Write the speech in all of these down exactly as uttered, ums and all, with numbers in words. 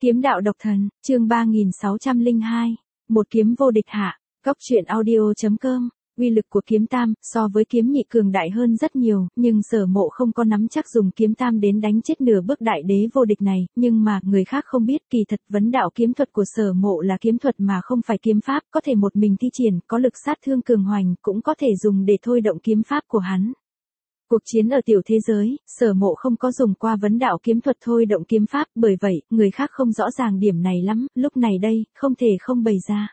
Kiếm đạo độc thần, chương ba nghìn sáu trăm lẻ hai, một kiếm vô địch hạ, Cốc truyện audio chấm com. Uy lực của kiếm tam so với kiếm nhị cường đại hơn rất nhiều, nhưng Sở Mộ không có nắm chắc dùng kiếm tam đến đánh chết nửa bước đại đế vô địch này, nhưng mà người khác không biết, kỳ thật vấn đạo kiếm thuật của Sở Mộ là kiếm thuật mà không phải kiếm pháp, có thể một mình thi triển, có lực sát thương cường hoành, cũng có thể dùng để thôi động kiếm pháp của hắn. Cuộc chiến ở tiểu thế giới, Sở Mộ không có dùng qua vấn đạo kiếm thuật thôi động kiếm pháp, bởi vậy, người khác không rõ ràng điểm này lắm, lúc này đây, không thể không bày ra.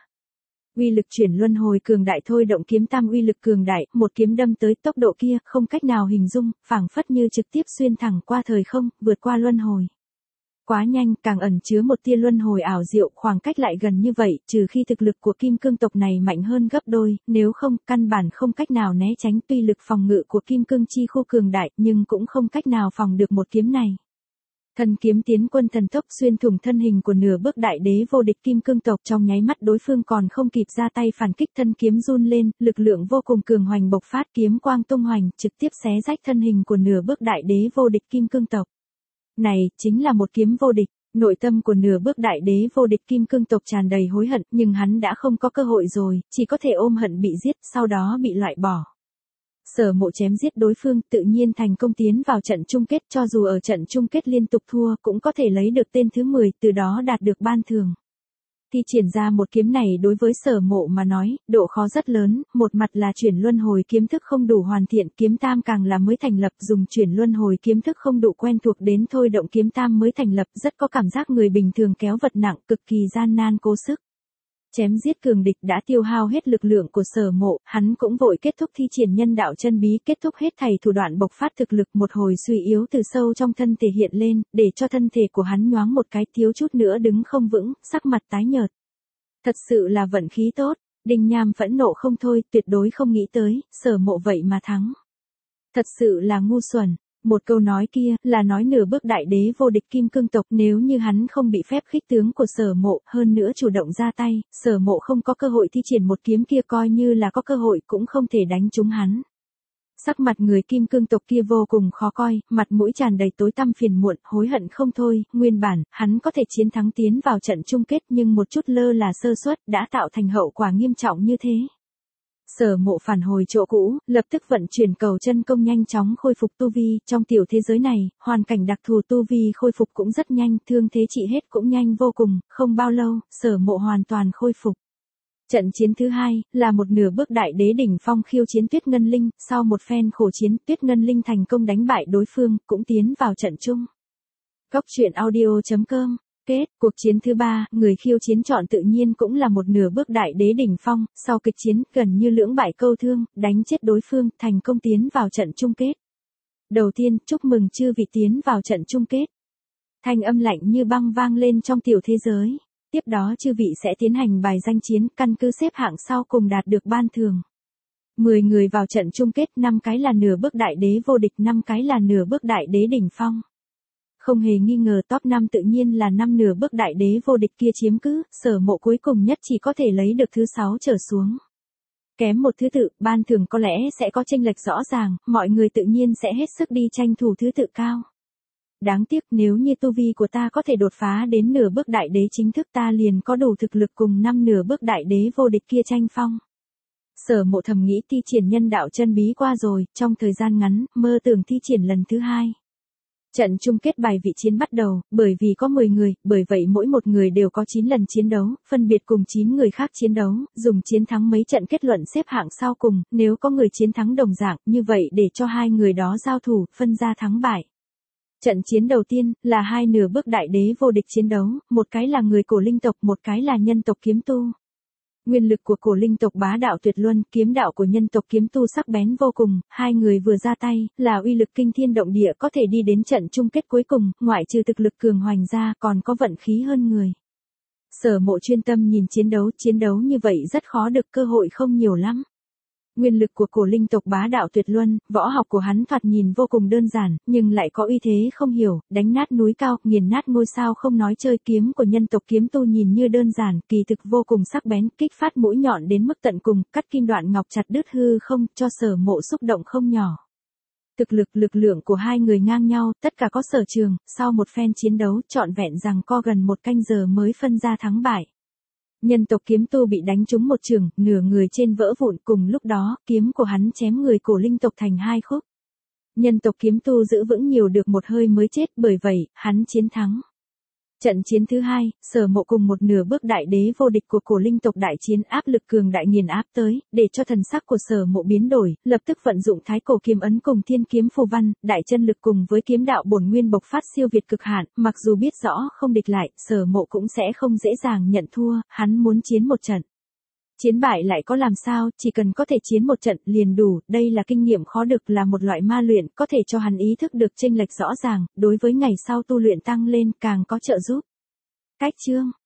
Uy lực chuyển luân hồi cường đại thôi động kiếm tam uy lực cường đại, một kiếm đâm tới tốc độ kia, không cách nào hình dung, phảng phất như trực tiếp xuyên thẳng qua thời không, vượt qua luân hồi. Quá nhanh, càng ẩn chứa một tia luân hồi ảo diệu, khoảng cách lại gần như vậy, trừ khi thực lực của kim cương tộc này mạnh hơn gấp đôi, nếu không, căn bản không cách nào né tránh. Tuy lực phòng ngự của kim cương chi khu cường đại, nhưng cũng không cách nào phòng được một kiếm này. Thần kiếm tiến quân thần tốc xuyên thủng thân hình của nửa bước đại đế vô địch kim cương tộc, trong nháy mắt đối phương còn không kịp ra tay phản kích, thân kiếm run lên, lực lượng vô cùng cường hoành bộc phát, kiếm quang tung hoành, trực tiếp xé rách thân hình của nửa bước đại đế vô địch kim cương tộc. Này, chính là một kiếm vô địch. Nội tâm của nửa bước đại đế vô địch kim cương tộc tràn đầy hối hận, nhưng hắn đã không có cơ hội rồi, chỉ có thể ôm hận bị giết, sau đó bị loại bỏ. Sở Mộ chém giết đối phương, tự nhiên thành công tiến vào trận chung kết, cho dù ở trận chung kết liên tục thua, cũng có thể lấy được tên thứ mười, từ đó đạt được ban thưởng. Thi triển ra một kiếm này đối với Sở Mộ mà nói, độ khó rất lớn, một mặt là chuyển luân hồi kiếm thức không đủ hoàn thiện, kiếm tam càng là mới thành lập, dùng chuyển luân hồi kiếm thức không đủ quen thuộc đến thôi động kiếm tam mới thành lập, rất có cảm giác người bình thường kéo vật nặng, cực kỳ gian nan cố sức. Chém giết cường địch đã tiêu hao hết lực lượng của Sở Mộ, hắn cũng vội kết thúc thi triển nhân đạo chân bí, kết thúc hết thảy thủ đoạn bộc phát thực lực, một hồi suy yếu từ sâu trong thân thể hiện lên, để cho thân thể của hắn nhoáng một cái, thiếu chút nữa đứng không vững, sắc mặt tái nhợt. Thật sự là vận khí tốt, Đinh Nham phẫn nộ không thôi, tuyệt đối không nghĩ tới, Sở Mộ vậy mà thắng. Thật sự là ngu xuẩn. Một câu nói kia, là nói nửa bước đại đế vô địch kim cương tộc, nếu như hắn không bị phép khích tướng của Sở Mộ, hơn nữa chủ động ra tay, Sở Mộ không có cơ hội thi triển một kiếm kia, coi như là có cơ hội cũng không thể đánh trúng hắn. Sắc mặt người kim cương tộc kia vô cùng khó coi, mặt mũi tràn đầy tối tăm phiền muộn, hối hận không thôi, nguyên bản, hắn có thể chiến thắng tiến vào trận chung kết, nhưng một chút lơ là sơ suất, đã tạo thành hậu quả nghiêm trọng như thế. Sở Mộ phản hồi chỗ cũ, lập tức vận chuyển cầu chân công nhanh chóng khôi phục tu vi, trong tiểu thế giới này, hoàn cảnh đặc thù tu vi khôi phục cũng rất nhanh, thương thế trị hết cũng nhanh vô cùng, không bao lâu, Sở Mộ hoàn toàn khôi phục. Trận chiến thứ hai, là một nửa bước đại đế đỉnh phong khiêu chiến Tuyết Ngân Linh, sau một phen khổ chiến, Tuyết Ngân Linh thành công đánh bại đối phương, cũng tiến vào trận chung. Cốc truyện audio chấm com. Kết, cuộc chiến thứ ba, người khiêu chiến chọn tự nhiên cũng là một nửa bước đại đế đỉnh phong, sau kịch chiến, gần như lưỡng bại câu thương, đánh chết đối phương, thành công tiến vào trận chung kết. Đầu tiên, chúc mừng chư vị tiến vào trận chung kết. Thanh âm lạnh như băng vang lên trong tiểu thế giới. Tiếp đó chư vị sẽ tiến hành bài danh chiến, căn cứ xếp hạng sau cùng đạt được ban thưởng. mười người vào trận chung kết, năm cái là nửa bước đại đế vô địch, năm cái là nửa bước đại đế đỉnh phong. Không hề nghi ngờ top năm tự nhiên là năm nửa bước đại đế vô địch kia chiếm cứ, Sở Mộ cuối cùng nhất chỉ có thể lấy được thứ sáu trở xuống. Kém một thứ tự, ban thưởng có lẽ sẽ có chênh lệch rõ ràng, mọi người tự nhiên sẽ hết sức đi tranh thủ thứ tự cao. Đáng tiếc, nếu như tu vi của ta có thể đột phá đến nửa bước đại đế chính thức, ta liền có đủ thực lực cùng năm nửa bước đại đế vô địch kia tranh phong. Sở Mộ thầm nghĩ, thi triển nhân đạo chân bí qua rồi, trong thời gian ngắn, mơ tưởng thi triển lần thứ hai. Trận chung kết bài vị chiến bắt đầu, bởi vì có mười người, bởi vậy mỗi một người đều có chín lần chiến đấu, phân biệt cùng chín người khác chiến đấu, dùng chiến thắng mấy trận kết luận xếp hạng sau cùng, nếu có người chiến thắng đồng dạng, như vậy để cho hai người đó giao thủ, phân ra thắng bại. Trận chiến đầu tiên, là hai nửa bước đại đế vô địch chiến đấu, một cái là người cổ linh tộc, một cái là nhân tộc kiếm tu. Nguyên lực của cổ linh tộc bá đạo tuyệt luân, kiếm đạo của nhân tộc kiếm tu sắc bén vô cùng, hai người vừa ra tay, là uy lực kinh thiên động địa, có thể đi đến trận chung kết cuối cùng, ngoại trừ thực lực cường hoành ra, còn có vận khí hơn người. Sở Mộ chuyên tâm nhìn chiến đấu, chiến đấu như vậy rất khó được, cơ hội không nhiều lắm. Nguyên lực của cổ linh tộc bá đạo tuyệt luân, võ học của hắn thoạt nhìn vô cùng đơn giản, nhưng lại có uy thế không hiểu, đánh nát núi cao, nghiền nát ngôi sao không nói chơi, kiếm của nhân tộc kiếm tu nhìn như đơn giản, kỳ thực vô cùng sắc bén, kích phát mũi nhọn đến mức tận cùng, cắt kim đoạn ngọc chặt đứt hư không, cho Sở Mộ xúc động không nhỏ. Thực lực lực lượng của hai người ngang nhau, tất cả có sở trường, sau một phen chiến đấu trọn vẹn rằng co gần một canh giờ mới phân ra thắng bại. Nhân tộc kiếm tu bị đánh trúng một trường, nửa người trên vỡ vụn, cùng lúc đó, kiếm của hắn chém người cổ linh tộc thành hai khúc. Nhân tộc kiếm tu giữ vững nhiều được một hơi mới chết, bởi vậy, hắn chiến thắng. Trận chiến thứ hai, Sở Mộ cùng một nửa bước đại đế vô địch của cổ linh tộc đại chiến, áp lực cường đại nghiền áp tới, để cho thần sắc của Sở Mộ biến đổi, lập tức vận dụng thái cổ kiếm ấn cùng thiên kiếm phù văn, đại chân lực cùng với kiếm đạo bổn nguyên bộc phát siêu việt cực hạn, mặc dù biết rõ không địch lại, Sở Mộ cũng sẽ không dễ dàng nhận thua, hắn muốn chiến một trận. Chiến bại lại có làm sao, chỉ cần có thể chiến một trận liền đủ, đây là kinh nghiệm khó được, là một loại ma luyện, có thể cho hắn ý thức được chênh lệch rõ ràng, đối với ngày sau tu luyện tăng lên càng có trợ giúp. Cách chương